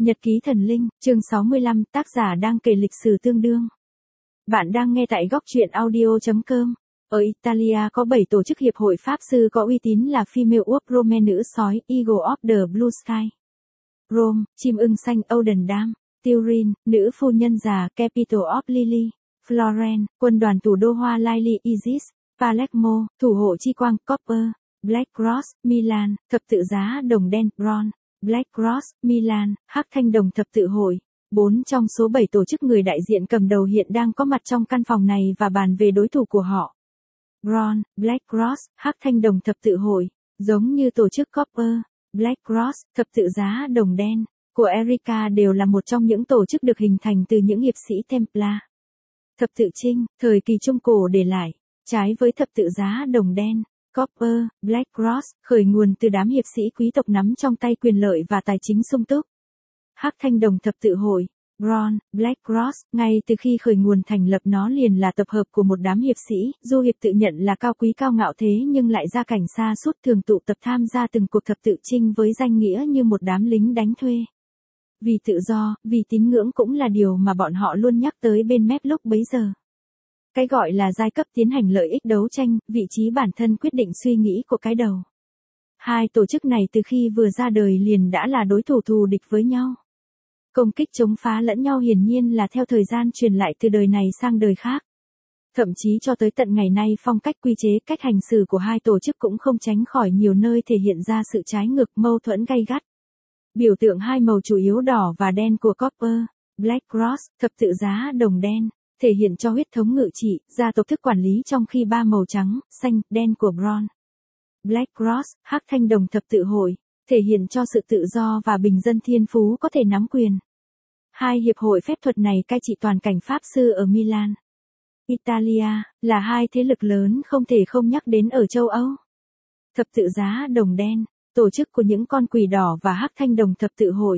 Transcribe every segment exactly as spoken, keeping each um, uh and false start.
Nhật ký thần linh, chương sáu mươi lăm, tác giả đang kể lịch sử tương đương. Bạn đang nghe tại góc truyện audio chấm com. Ở Italia có bảy tổ chức hiệp hội pháp sư có uy tín là Female of Rome, nữ sói, Eagle of the Blue Sky, Rome, chim ưng xanh, Oden Dam, Turin, nữ phu nhân già, Capital of Lily, Florence, quân đoàn thủ đô hoa Lily, Isis, Palermo, thủ hộ chi quang, Copper, Black Cross, Milan, thập tự giá đồng đen, Bronze, Black Cross, Milan, hắc thanh đồng thập tự hội. Bốn trong số bảy tổ chức người đại diện cầm đầu hiện đang có mặt trong căn phòng này và bàn về đối thủ của họ. Bronze, Black Cross, hắc thanh đồng thập tự hội, giống như tổ chức Copper, Black Cross, thập tự giá đồng đen, của Erika đều là một trong những tổ chức được hình thành từ những hiệp sĩ Templar. Thập tự chinh, thời kỳ Trung Cổ để lại, trái với thập tự giá đồng đen. Copper, Black Cross, khởi nguồn từ đám hiệp sĩ quý tộc nắm trong tay quyền lợi và tài chính sung túc. Hắc thanh đồng thập tự hội, Bronze, Black Cross, ngay từ khi khởi nguồn thành lập nó liền là tập hợp của một đám hiệp sĩ, du hiệp tự nhận là cao quý cao ngạo thế nhưng lại gia cảnh xa sút thường tụ tập tham gia từng cuộc thập tự chinh với danh nghĩa như một đám lính đánh thuê. Vì tự do, vì tín ngưỡng cũng là điều mà bọn họ luôn nhắc tới bên mép lúc bấy giờ. Cái gọi là giai cấp tiến hành lợi ích đấu tranh, vị trí bản thân quyết định suy nghĩ của cái đầu. Hai tổ chức này từ khi vừa ra đời liền đã là đối thủ thù địch với nhau. Công kích chống phá lẫn nhau hiển nhiên là theo thời gian truyền lại từ đời này sang đời khác. Thậm chí cho tới tận ngày nay phong cách quy chế cách hành xử của hai tổ chức cũng không tránh khỏi nhiều nơi thể hiện ra sự trái ngược mâu thuẫn gay gắt. Biểu tượng hai màu chủ yếu đỏ và đen của Copper, Black Cross, thập tự giá đồng đen, thể hiện cho huyết thống ngự trị, gia tộc thức quản lý trong khi ba màu trắng, xanh, đen của Bronze, Black Cross, hắc thanh đồng thập tự hội, thể hiện cho sự tự do và bình dân thiên phú có thể nắm quyền. Hai hiệp hội phép thuật này cai trị toàn cảnh pháp sư ở Milan, Italia, là hai thế lực lớn không thể không nhắc đến ở châu Âu. Thập tự giá đồng đen, tổ chức của những con quỷ đỏ và hắc thanh đồng thập tự hội.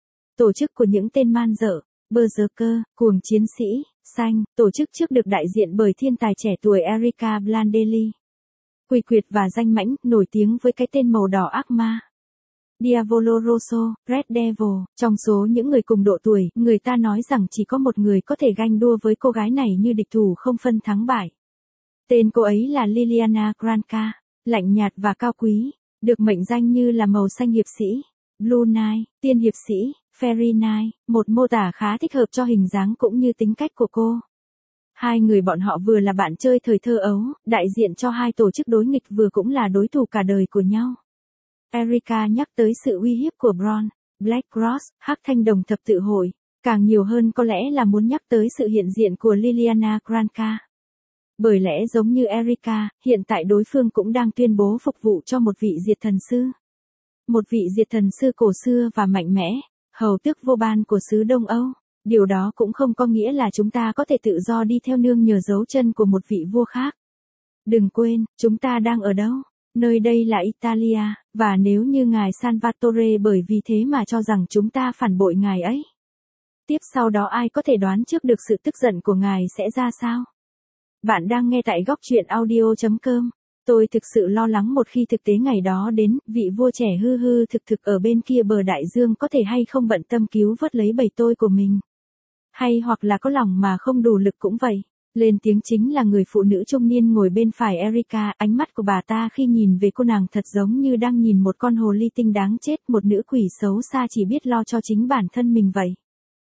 Tổ chức của những tên man dợ, Berserker, cuồng chiến sĩ, xanh, tổ chức trước được đại diện bởi thiên tài trẻ tuổi Erika Blandelli. Quỷ quyệt và danh mãnh, nổi tiếng với cái tên màu đỏ ác ma. Diavolo Rosso, Red Devil, trong số những người cùng độ tuổi, người ta nói rằng chỉ có một người có thể ganh đua với cô gái này như địch thủ không phân thắng bại. Tên cô ấy là Liliana Granca, lạnh nhạt và cao quý, được mệnh danh như là màu xanh hiệp sĩ, Blue Knight, tiên hiệp sĩ, Fairy Knight, một mô tả khá thích hợp cho hình dáng cũng như tính cách của cô. Hai người bọn họ vừa là bạn chơi thời thơ ấu, đại diện cho hai tổ chức đối nghịch vừa cũng là đối thủ cả đời của nhau. Erika nhắc tới sự uy hiếp của Bronze, Black Cross, hắc thanh đồng thập tự hội, càng nhiều hơn có lẽ là muốn nhắc tới sự hiện diện của Liliana Granca. Bởi lẽ giống như Erika, hiện tại đối phương cũng đang tuyên bố phục vụ cho một vị diệt thần sư. Một vị diệt thần sư cổ xưa và mạnh mẽ, hầu tước vô ban của xứ Đông Âu. Điều đó cũng không có nghĩa là chúng ta có thể tự do đi theo nương nhờ dấu chân của một vị vua khác. Đừng quên, chúng ta đang ở đâu? Nơi đây là Italia, và nếu như ngài Salvatore bởi vì thế mà cho rằng chúng ta phản bội ngài ấy. Tiếp sau đó ai có thể đoán trước được sự tức giận của ngài sẽ ra sao? Bạn đang nghe tại góc truyện audio chấm com. Tôi thực sự lo lắng một khi thực tế ngày đó đến, vị vua trẻ hư hư thực thực ở bên kia bờ đại dương có thể hay không bận tâm cứu vớt lấy bầy tôi của mình. Hay hoặc là có lòng mà không đủ lực cũng vậy. Lên tiếng chính là người phụ nữ trung niên ngồi bên phải Erika, ánh mắt của bà ta khi nhìn về cô nàng thật giống như đang nhìn một con hồ ly tinh đáng chết, một nữ quỷ xấu xa chỉ biết lo cho chính bản thân mình vậy.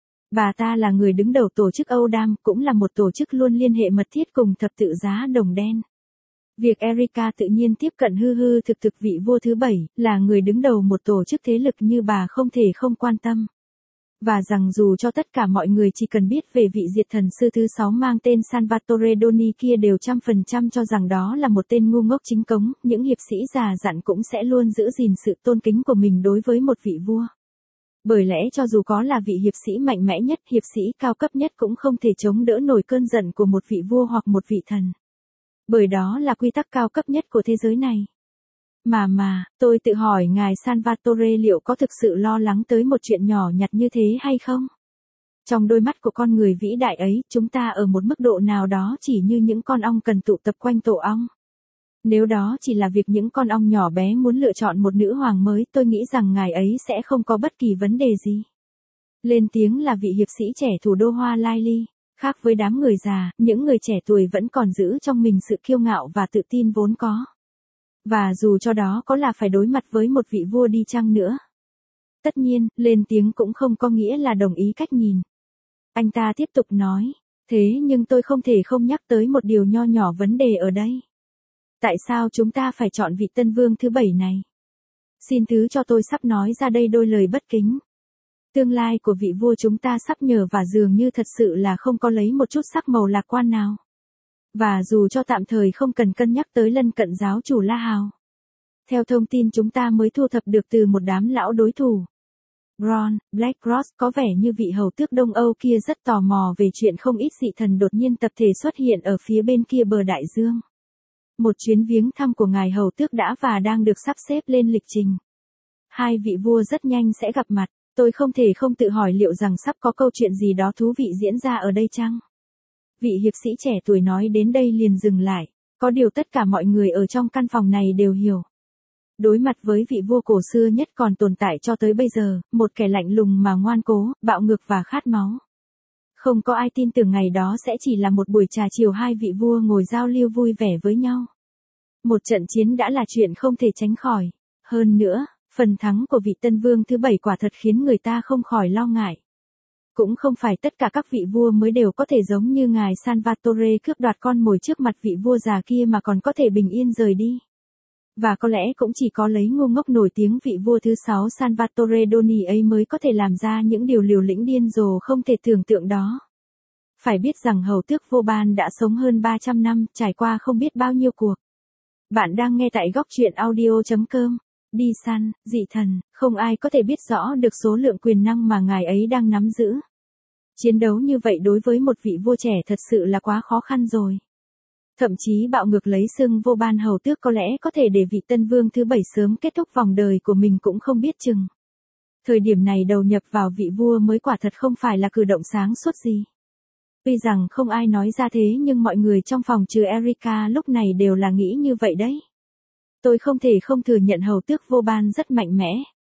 Bà ta là người đứng đầu tổ chức Âu Đam, cũng là một tổ chức luôn liên hệ mật thiết cùng thập tự giá đồng đen. Việc Erika tự nhiên tiếp cận hư hư thực thực vị vua thứ bảy, là người đứng đầu một tổ chức thế lực như bà không thể không quan tâm. Và rằng dù cho tất cả mọi người chỉ cần biết về vị diệt thần sư thứ sáu mang tên Salvatore Doni kia đều trăm phần trăm cho rằng đó là một tên ngu ngốc chính cống, những hiệp sĩ già dặn cũng sẽ luôn giữ gìn sự tôn kính của mình đối với một vị vua. Bởi lẽ cho dù có là vị hiệp sĩ mạnh mẽ nhất, hiệp sĩ cao cấp nhất cũng không thể chống đỡ nổi cơn giận của một vị vua hoặc một vị thần. Bởi đó là quy tắc cao cấp nhất của thế giới này. Mà mà, tôi tự hỏi ngài Salvatore liệu có thực sự lo lắng tới một chuyện nhỏ nhặt như thế hay không? Trong đôi mắt của con người vĩ đại ấy, chúng ta ở một mức độ nào đó chỉ như những con ong cần tụ tập quanh tổ ong. Nếu đó chỉ là việc những con ong nhỏ bé muốn lựa chọn một nữ hoàng mới, tôi nghĩ rằng ngài ấy sẽ không có bất kỳ vấn đề gì. Lên tiếng là vị hiệp sĩ trẻ thủ đô Hoa Lai Ly. Khác với đám người già, những người trẻ tuổi vẫn còn giữ trong mình sự kiêu ngạo và tự tin vốn có. Và dù cho đó có là phải đối mặt với một vị vua đi chăng nữa. Tất nhiên, lên tiếng cũng không có nghĩa là đồng ý cách nhìn. Anh ta tiếp tục nói, thế nhưng tôi không thể không nhắc tới một điều nho nhỏ vấn đề ở đây. Tại sao chúng ta phải chọn vị tân vương thứ bảy này? Xin thứ cho tôi sắp nói ra đây đôi lời bất kính. Tương lai của vị vua chúng ta sắp nhờ và dường như thật sự là không có lấy một chút sắc màu lạc quan nào. Và dù cho tạm thời không cần cân nhắc tới lân cận giáo chủ La Hào. Theo thông tin chúng ta mới thu thập được từ một đám lão đối thủ. Ron, Blackcross có vẻ như vị hầu tước Đông Âu kia rất tò mò về chuyện không ít dị thần đột nhiên tập thể xuất hiện ở phía bên kia bờ đại dương. Một chuyến viếng thăm của ngài hầu tước đã và đang được sắp xếp lên lịch trình. Hai vị vua rất nhanh sẽ gặp mặt, tôi không thể không tự hỏi liệu rằng sắp có câu chuyện gì đó thú vị diễn ra ở đây chăng? Vị hiệp sĩ trẻ tuổi nói đến đây liền dừng lại, có điều tất cả mọi người ở trong căn phòng này đều hiểu. Đối mặt với vị vua cổ xưa nhất còn tồn tại cho tới bây giờ, một kẻ lạnh lùng mà ngoan cố, bạo ngược và khát máu. Không có ai tin tưởng ngày đó sẽ chỉ là một buổi trà chiều hai vị vua ngồi giao lưu vui vẻ với nhau. Một trận chiến đã là chuyện không thể tránh khỏi. Hơn nữa, phần thắng của vị tân vương thứ bảy quả thật khiến người ta không khỏi lo ngại. Cũng không phải tất cả các vị vua mới đều có thể giống như ngài Salvatore cướp đoạt con mồi trước mặt vị vua già kia mà còn có thể bình yên rời đi. Và có lẽ cũng chỉ có lấy ngu ngốc nổi tiếng vị vua thứ sáu Salvatore Doni ấy mới có thể làm ra những điều liều lĩnh điên rồ không thể tưởng tượng đó. Phải biết rằng hầu tước Vauban đã sống hơn ba trăm năm, trải qua không biết bao nhiêu cuộc. Bạn đang nghe tại góc truyện audio chấm com. Đi săn, dị thần, không ai có thể biết rõ được số lượng quyền năng mà ngài ấy đang nắm giữ. Chiến đấu như vậy đối với một vị vua trẻ thật sự là quá khó khăn rồi. Thậm chí bạo ngược lấy xưng Vauban hầu tước có lẽ có thể để vị tân vương thứ bảy sớm kết thúc vòng đời của mình cũng không biết chừng. Thời điểm này đầu nhập vào vị vua mới quả thật không phải là cử động sáng suốt gì. Tuy rằng không ai nói ra thế nhưng mọi người trong phòng trừ Erica lúc này đều là nghĩ như vậy đấy. Tôi không thể không thừa nhận hầu tước Vauban rất mạnh mẽ.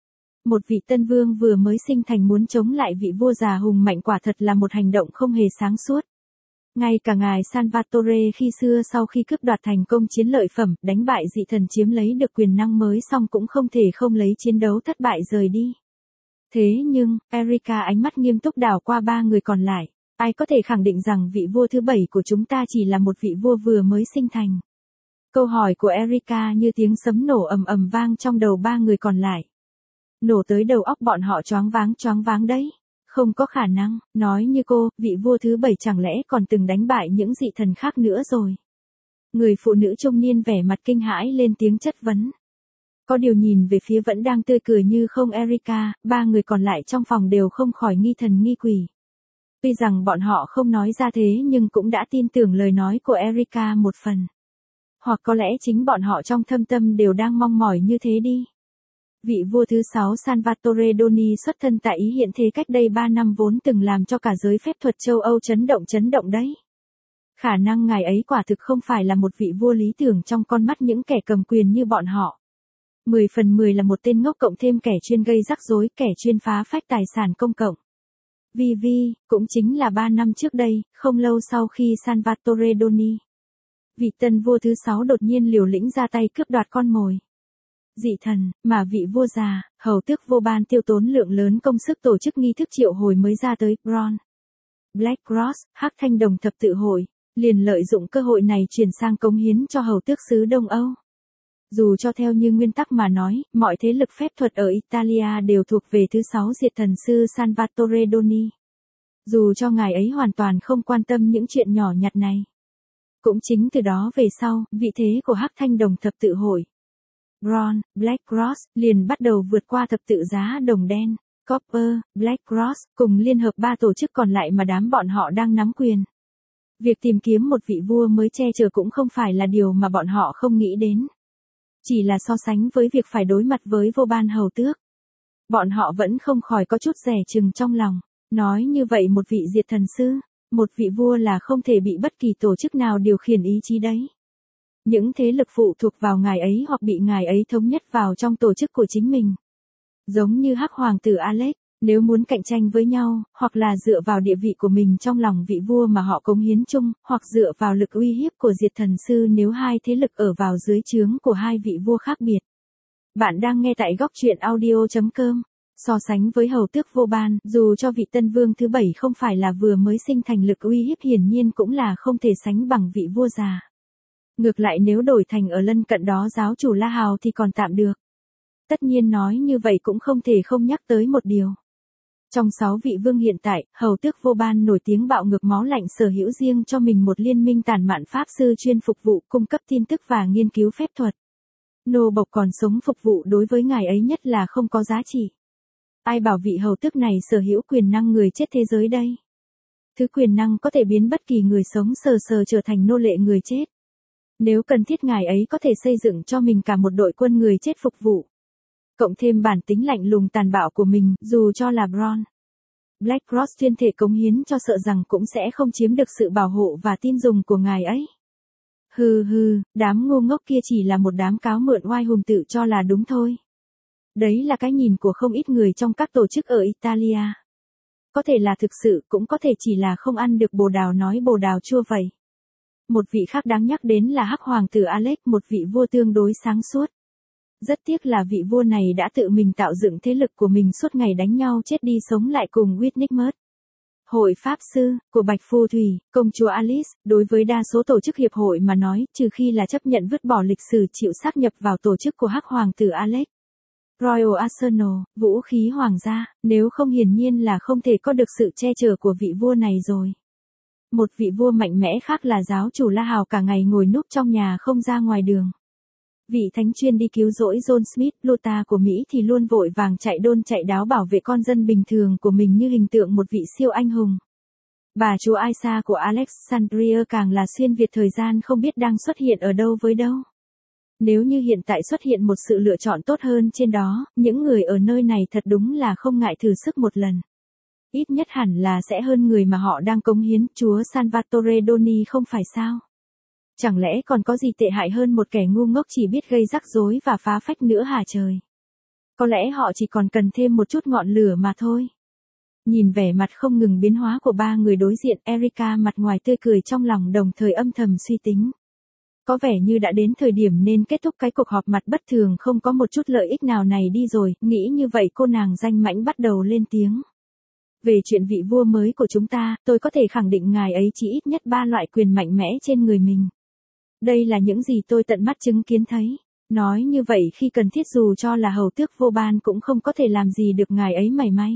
Một vị tân vương vừa mới sinh thành muốn chống lại vị vua già hùng mạnh quả thật là một hành động không hề sáng suốt. Ngay cả ngài Salvatore khi xưa sau khi cướp đoạt thành công chiến lợi phẩm, đánh bại dị thần chiếm lấy được quyền năng mới xong cũng không thể không lấy chiến đấu thất bại rời đi. Thế nhưng, Erica ánh mắt nghiêm túc đảo qua ba người còn lại, ai có thể khẳng định rằng vị vua thứ bảy của chúng ta chỉ là một vị vua vừa mới sinh thành. Câu hỏi của Erica như tiếng sấm nổ ầm ầm vang trong đầu ba người còn lại. Nổ tới đầu óc bọn họ choáng váng choáng váng đấy. Không có khả năng, nói như cô, vị vua thứ bảy chẳng lẽ còn từng đánh bại những dị thần khác nữa rồi. Người phụ nữ trung niên vẻ mặt kinh hãi lên tiếng chất vấn. Có điều nhìn về phía vẫn đang tươi cười như không Erica, ba người còn lại trong phòng đều không khỏi nghi thần nghi quỷ. Tuy rằng bọn họ không nói ra thế nhưng cũng đã tin tưởng lời nói của Erica một phần. Hoặc có lẽ chính bọn họ trong thâm tâm đều đang mong mỏi như thế đi. Vị vua thứ sáu Salvatore Doni xuất thân tại Ý hiện thế cách đây ba năm vốn từng làm cho cả giới phép thuật châu Âu chấn động chấn động đấy. Khả năng ngài ấy quả thực không phải là một vị vua lý tưởng trong con mắt những kẻ cầm quyền như bọn họ. Mười phần mười là một tên ngốc cộng thêm kẻ chuyên gây rắc rối, kẻ chuyên phá phách tài sản công cộng. Vì vì, cũng chính là ba năm trước đây, không lâu sau khi Salvatore Doni, vị tân vua thứ sáu đột nhiên liều lĩnh ra tay cướp đoạt con mồi. Dị thần, mà vị vua già, hầu tước Vauban tiêu tốn lượng lớn công sức tổ chức nghi thức triệu hồi mới ra tới, Ron, Blackcross, Hắc Thanh Đồng thập tự hội, liền lợi dụng cơ hội này chuyển sang cống hiến cho hầu tước xứ Đông Âu. Dù cho theo như nguyên tắc mà nói, mọi thế lực phép thuật ở Italia đều thuộc về thứ sáu diệt thần sư Salvatore Doni. Dù cho ngài ấy hoàn toàn không quan tâm những chuyện nhỏ nhặt này. Cũng chính từ đó về sau, vị thế của Hắc Thanh Đồng thập tự hội, Ron, Blackcross, liền bắt đầu vượt qua thập tự giá đồng đen, Copper, Blackcross, cùng liên hợp ba tổ chức còn lại mà đám bọn họ đang nắm quyền. Việc tìm kiếm một vị vua mới che chở cũng không phải là điều mà bọn họ không nghĩ đến. Chỉ là so sánh với việc phải đối mặt với Vauban hầu tước. Bọn họ vẫn không khỏi có chút dè chừng trong lòng. Nói như vậy một vị diệt thần sư, một vị vua là không thể bị bất kỳ tổ chức nào điều khiển ý chí đấy. Những thế lực phụ thuộc vào ngài ấy hoặc bị ngài ấy thống nhất vào trong tổ chức của chính mình. Giống như Hắc Hoàng tử Alex, Nếu muốn cạnh tranh với nhau, hoặc là dựa vào địa vị của mình trong lòng vị vua mà họ cống hiến chung, hoặc dựa vào lực uy hiếp của diệt thần sư nếu hai thế lực ở vào dưới trướng của hai vị vua khác biệt. Bạn đang nghe tại góc truyện audio chấm com. So sánh với hầu tước vô ban, dù cho vị tân vương thứ bảy không phải là vừa mới sinh thành lực uy hiếp hiển nhiên cũng là không thể sánh bằng vị vua già. Ngược lại nếu đổi thành ở lân cận đó giáo chủ La Hào thì còn tạm được. Tất nhiên nói như vậy cũng không thể không nhắc tới một điều. Trong sáu vị vương hiện tại, hầu tước vô ban nổi tiếng bạo ngược máu lạnh sở hữu riêng cho mình một liên minh tàn mạn pháp sư chuyên phục vụ cung cấp tin tức và nghiên cứu phép thuật. Nô bộc còn sống phục vụ đối với ngài ấy nhất là không có giá trị. Ai bảo vị hầu tước này sở hữu quyền năng người chết thế giới đây? Thứ quyền năng có thể biến bất kỳ người sống sờ sờ trở thành nô lệ người chết. Nếu cần thiết ngài ấy có thể xây dựng cho mình cả một đội quân người chết phục vụ. Cộng thêm bản tính lạnh lùng tàn bạo của mình, dù cho là Bron Black Cross tuyên thể cống hiến cho sợ rằng cũng sẽ không chiếm được sự bảo hộ và tin dùng của ngài ấy. Hừ hừ, đám ngu ngốc kia chỉ là một đám cáo mượn oai hùng tự cho là đúng thôi. Đấy là cái nhìn của không ít người trong các tổ chức ở Italia. Có thể là thực sự, cũng có thể chỉ là không ăn được bồ đào nói bồ đào chua vậy. Một vị khác đáng nhắc đến là Hắc Hoàng tử Alex, một vị vua tương đối sáng suốt. Rất tiếc là vị vua này đã tự mình tạo dựng thế lực của mình suốt ngày đánh nhau chết đi sống lại cùng Witnigmert. Hội Pháp Sư, của Bạch Phù Thủy, công chúa Alice, đối với đa số tổ chức hiệp hội mà nói, trừ khi là chấp nhận vứt bỏ lịch sử chịu sáp nhập vào tổ chức của Hắc Hoàng tử Alex. Royal Arsenal, vũ khí hoàng gia, nếu không hiển nhiên là không thể có được sự che chở của vị vua này rồi. Một vị vua mạnh mẽ khác là giáo chủ La Hào cả ngày ngồi núp trong nhà không ra ngoài đường. Vị thánh chuyên đi cứu rỗi John Smith, Lota của Mỹ thì luôn vội vàng chạy đôn chạy đáo bảo vệ con dân bình thường của mình như hình tượng một vị siêu anh hùng. Bà chúa Aisa của Alexandria càng là xuyên việt thời gian không biết đang xuất hiện ở đâu với đâu. Nếu như hiện tại xuất hiện một sự lựa chọn tốt hơn trên đó, những người ở nơi này thật đúng là không ngại thử sức một lần. Ít nhất hẳn là sẽ hơn người mà họ đang cống hiến, chúa Salvatore Doni không phải sao? Chẳng lẽ còn có gì tệ hại hơn một kẻ ngu ngốc chỉ biết gây rắc rối và phá phách nữa hả trời? Có lẽ họ chỉ còn cần thêm một chút ngọn lửa mà thôi. Nhìn vẻ mặt không ngừng biến hóa của ba người đối diện, Erica mặt ngoài tươi cười trong lòng đồng thời âm thầm suy tính. Có vẻ như đã đến thời điểm nên kết thúc cái cuộc họp mặt bất thường không có một chút lợi ích nào này đi rồi, nghĩ như vậy cô nàng danh mãnh bắt đầu lên tiếng. Về chuyện vị vua mới của chúng ta, tôi có thể khẳng định ngài ấy chỉ ít nhất ba loại quyền mạnh mẽ trên người mình. Đây là những gì tôi tận mắt chứng kiến thấy. Nói như vậy khi cần thiết dù cho là hầu tước vô ban cũng không có thể làm gì được ngài ấy mảy may.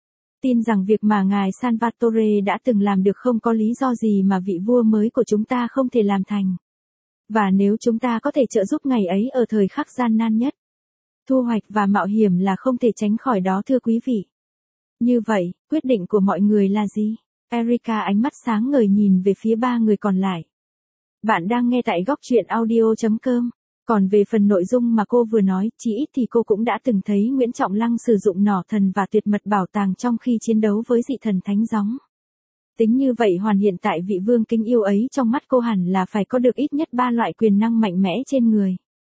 Tin rằng việc mà ngài Salvatore đã từng làm được không có lý do gì mà vị vua mới của chúng ta không thể làm thành. Và nếu chúng ta có thể trợ giúp ngài ấy ở thời khắc gian nan nhất, thu hoạch và mạo hiểm là không thể tránh khỏi đó thưa quý vị. Như vậy, quyết định của mọi người là gì? Erica ánh mắt sáng ngời nhìn về phía ba người còn lại. Bạn đang nghe tại góc truyện audio chấm com. Còn về phần nội dung mà cô vừa nói, chỉ ít thì cô cũng đã từng thấy Nguyễn Trọng Lăng sử dụng nỏ thần và tuyệt mật bảo tàng trong khi chiến đấu với dị thần thánh gióng. Tính như vậy hoàn hiện tại vị vương kính yêu ấy trong mắt cô hẳn là phải có được ít nhất ba loại quyền năng mạnh mẽ trên người.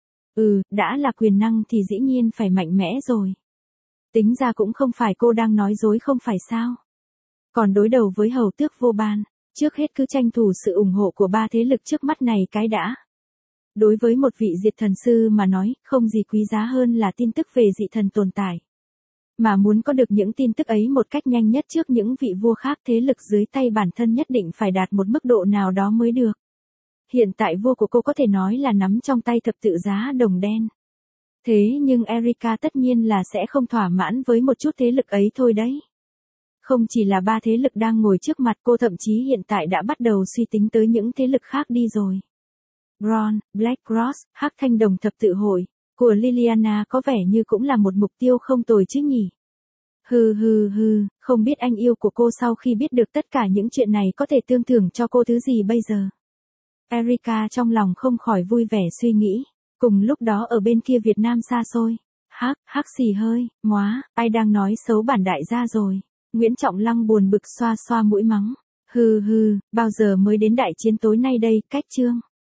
Ừ, đã là quyền năng thì dĩ nhiên phải mạnh mẽ rồi. Tính ra cũng không phải cô đang nói dối không phải sao. Còn đối đầu với hầu tước vô ban, trước hết cứ tranh thủ sự ủng hộ của ba thế lực trước mắt này cái đã. Đối với một vị diệt thần sư mà nói, không gì quý giá hơn là tin tức về dị thần tồn tại. Mà muốn có được những tin tức ấy một cách nhanh nhất trước những vị vua khác, thế lực dưới tay bản thân nhất định phải đạt một mức độ nào đó mới được. Hiện tại vua của cô có thể nói là nắm trong tay thập tự giá đồng đen. Thế nhưng Erica tất nhiên là sẽ không thỏa mãn với một chút thế lực ấy thôi đấy. Không chỉ là ba thế lực đang ngồi trước mặt cô, thậm chí hiện tại đã bắt đầu suy tính tới những thế lực khác đi rồi. Bron, Black Cross, Hắc Thanh Đồng Thập Tự Hội của Liliana có vẻ như cũng là một mục tiêu không tồi chứ nhỉ. Hừ hừ hừ, không biết anh yêu của cô sau khi biết được tất cả những chuyện này có thể tương thưởng cho cô thứ gì bây giờ. Erica trong lòng không khỏi vui vẻ suy nghĩ. Cùng lúc đó ở bên kia Việt Nam xa xôi. Hắc, hắc xì hơi, móa, ai đang nói xấu bản đại gia rồi. Nguyễn Trọng Lăng buồn bực xoa xoa mũi mắng. Hừ hừ, bao giờ mới đến đại chiến tối nay đây, cách chương.